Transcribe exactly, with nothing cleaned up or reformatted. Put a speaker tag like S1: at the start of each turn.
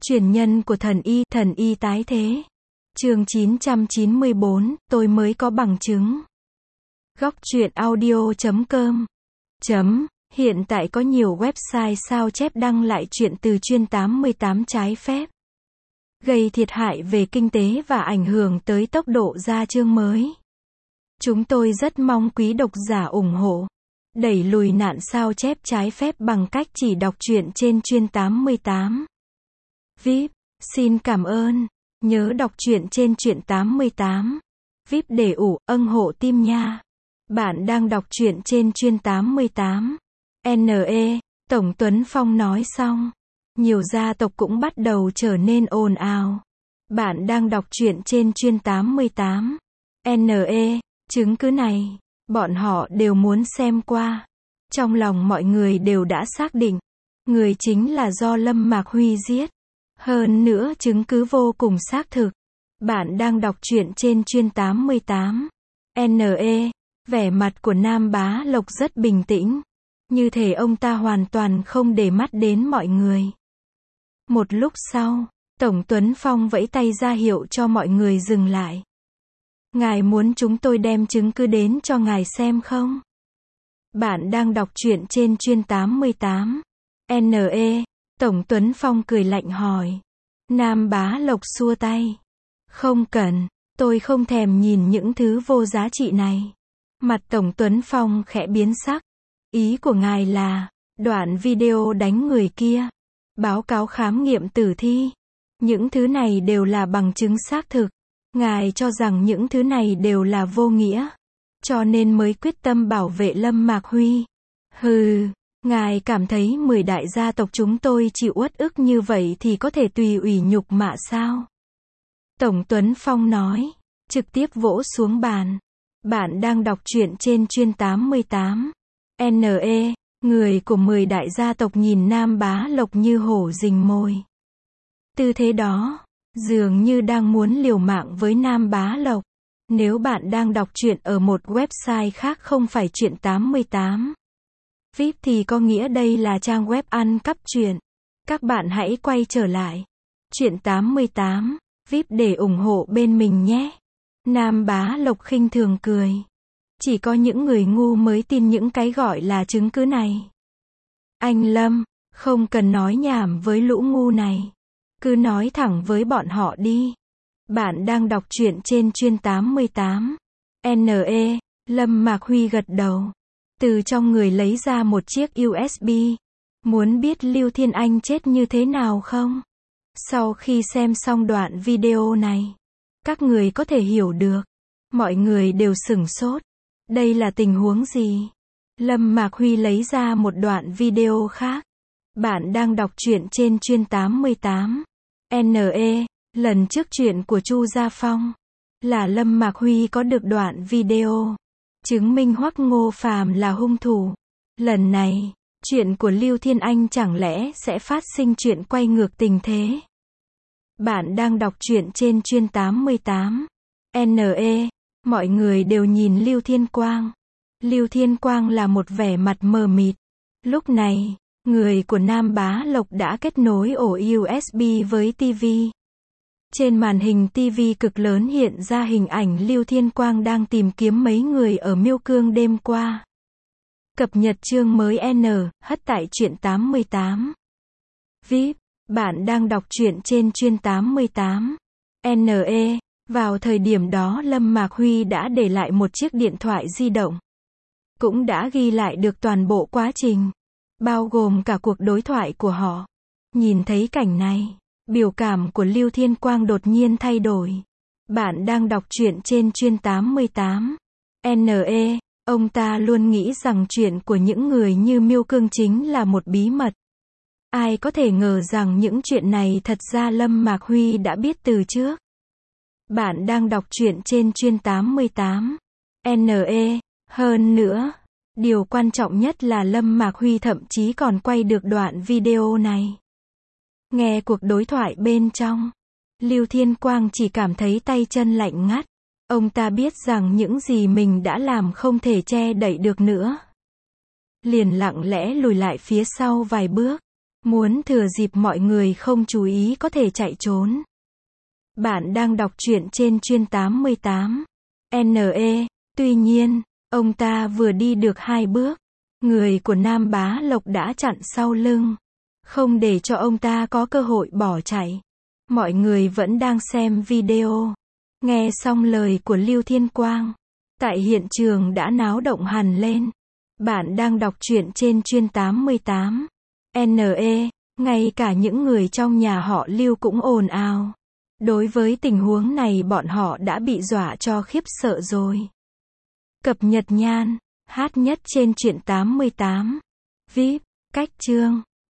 S1: Truyền nhân của thần y, thần y tái thế. Chương chín trăm chín mươi bốn, tôi mới có bằng chứng. Góc truyện audio chấm com. Chấm. Hiện tại có nhiều website sao chép đăng lại chuyện từ chuyên tám mươi tám trái phép, gây thiệt hại về kinh tế và ảnh hưởng tới tốc độ ra chương mới. Chúng tôi rất mong quý độc giả ủng hộ, đẩy lùi nạn sao chép trái phép bằng cách chỉ đọc truyện trên chuyên tám mươi tám. vê i pê, xin cảm ơn. Nhớ đọc truyện trên truyện tám mươi tám. vê i pê để ủng hộ team nha. Bạn đang đọc truyện trên chuyên tám mươi tám. en e, Tổng Tuấn Phong nói xong. Nhiều gia tộc cũng bắt đầu trở nên ồn ào. Bạn đang đọc truyện trên chuyên tám mươi tám. en e, chứng cứ này, bọn họ đều muốn xem qua. Trong lòng mọi người đều đã xác định, người chính là do Lâm Mạc Huy giết. Hơn nữa chứng cứ vô cùng xác thực. Bạn đang đọc truyện trên chuyên tám mươi tám. en e, vẻ mặt của Nam Bá Lộc rất bình tĩnh. Như thể ông ta hoàn toàn không để mắt đến mọi người. Một lúc sau, Tổng Tuấn Phong vẫy tay ra hiệu cho mọi người dừng lại. Ngài muốn chúng tôi đem chứng cứ đến cho ngài xem không? Bạn đang đọc truyện trên chuyên tám mươi tám. en e, Tổng Tuấn Phong cười lạnh hỏi. Nam Bá Lộc xua tay. Không cần, tôi không thèm nhìn những thứ vô giá trị này. Mặt Tổng Tuấn Phong khẽ biến sắc. Ý của ngài là, đoạn video đánh người kia, báo cáo khám nghiệm tử thi. Những thứ này đều là bằng chứng xác thực. Ngài cho rằng những thứ này đều là vô nghĩa, cho nên mới quyết tâm bảo vệ Lâm Mạc Huy. Hừ, ngài cảm thấy mười đại gia tộc chúng tôi chịu uất ức như vậy thì có thể tùy ủy nhục mạ sao? Tổng Tuấn Phong nói, trực tiếp vỗ xuống bàn. Bạn đang đọc truyện trên chuyên tám mươi tám. en e, người của mười đại gia tộc nhìn Nam Bá Lộc như hổ rình mồi. Tư thế đó, dường như đang muốn liều mạng với Nam Bá Lộc. Nếu bạn đang đọc truyện ở một website khác không phải truyện tám mươi tám. vê i pê thì có nghĩa đây là trang web ăn cắp truyện. Các bạn hãy quay trở lại. Truyện tám mươi tám, vê i pê để ủng hộ bên mình nhé. Nam Bá Lộc khinh thường cười. Chỉ có những người ngu mới tin những cái gọi là chứng cứ này. Anh Lâm, không cần nói nhảm với lũ ngu này. Cứ nói thẳng với bọn họ đi. Bạn đang đọc truyện trên chuyên tám mươi tám. en e, Lâm Mạc Huy gật đầu. Từ trong người lấy ra một chiếc u ét bê. Muốn biết Lưu Thiên Anh chết như thế nào không? Sau khi xem xong đoạn video này, các người có thể hiểu được. Mọi người đều sửng sốt. Đây là tình huống gì? Lâm Mạc Huy lấy ra một đoạn video khác. Bạn đang đọc truyện trên chuyên tám mươi tám. en e, lần trước chuyện của Chu Gia Phong, là Lâm Mạc Huy có được đoạn video, chứng minh Hoắc Ngô Phàm là hung thủ. Lần này, chuyện của Lưu Thiên Anh chẳng lẽ sẽ phát sinh chuyện quay ngược tình thế? Bạn đang đọc truyện trên chuyên tám mươi tám. en e, mọi người đều nhìn Lưu Thiên Quang. Lưu Thiên Quang là một vẻ mặt mờ mịt. Lúc này, người của Nam Bá Lộc đã kết nối ổ u ét bê với ti vi. Trên màn hình ti vi cực lớn hiện ra hình ảnh Lưu Thiên Quang đang tìm kiếm mấy người ở Miêu Cương đêm qua. Cập nhật chương mới N, hất tại truyện tám mươi tám. vê i pê, bạn đang đọc truyện trên chuyên tám mươi tám. en e, vào thời điểm đó Lâm Mạc Huy đã để lại một chiếc điện thoại di động. Cũng đã ghi lại được toàn bộ quá trình, bao gồm cả cuộc đối thoại của họ. Nhìn thấy cảnh này, biểu cảm của Lưu Thiên Quang đột nhiên thay đổi. Bạn đang đọc truyện trên chuyên tám mươi tám. en e, ông ta luôn nghĩ rằng chuyện của những người như Miêu Cương chính là một bí mật. Ai có thể ngờ rằng những chuyện này thật ra Lâm Mạc Huy đã biết từ trước. Bạn đang đọc truyện trên chuyên tám mươi tám. en e, hơn nữa, điều quan trọng nhất là Lâm Mạc Huy thậm chí còn quay được đoạn video này. Nghe cuộc đối thoại bên trong, Lưu Thiên Quang chỉ cảm thấy tay chân lạnh ngắt. Ông ta biết rằng những gì mình đã làm không thể che đậy được nữa. Liền lặng lẽ lùi lại phía sau vài bước. Muốn thừa dịp mọi người không chú ý có thể chạy trốn. Bạn đang đọc truyện trên chuyên tám mươi tám. N E. Tuy nhiên, ông ta vừa đi được hai bước, người của Nam Bá Lộc đã chặn sau lưng, không để cho ông ta có cơ hội bỏ chạy. Mọi người vẫn đang xem video. Nghe xong lời của Lưu Thiên Quang, tại hiện trường đã náo động hẳn lên. Bạn đang đọc truyện trên chuyên tám mươi tám. N E. Ngay cả những người trong nhà họ Lưu cũng ồn ào. Đối với tình huống này bọn họ đã bị dọa cho khiếp sợ rồi. Cập nhật nhan, hát nhất trên truyện tám mươi tám. vê i pê, cách chương.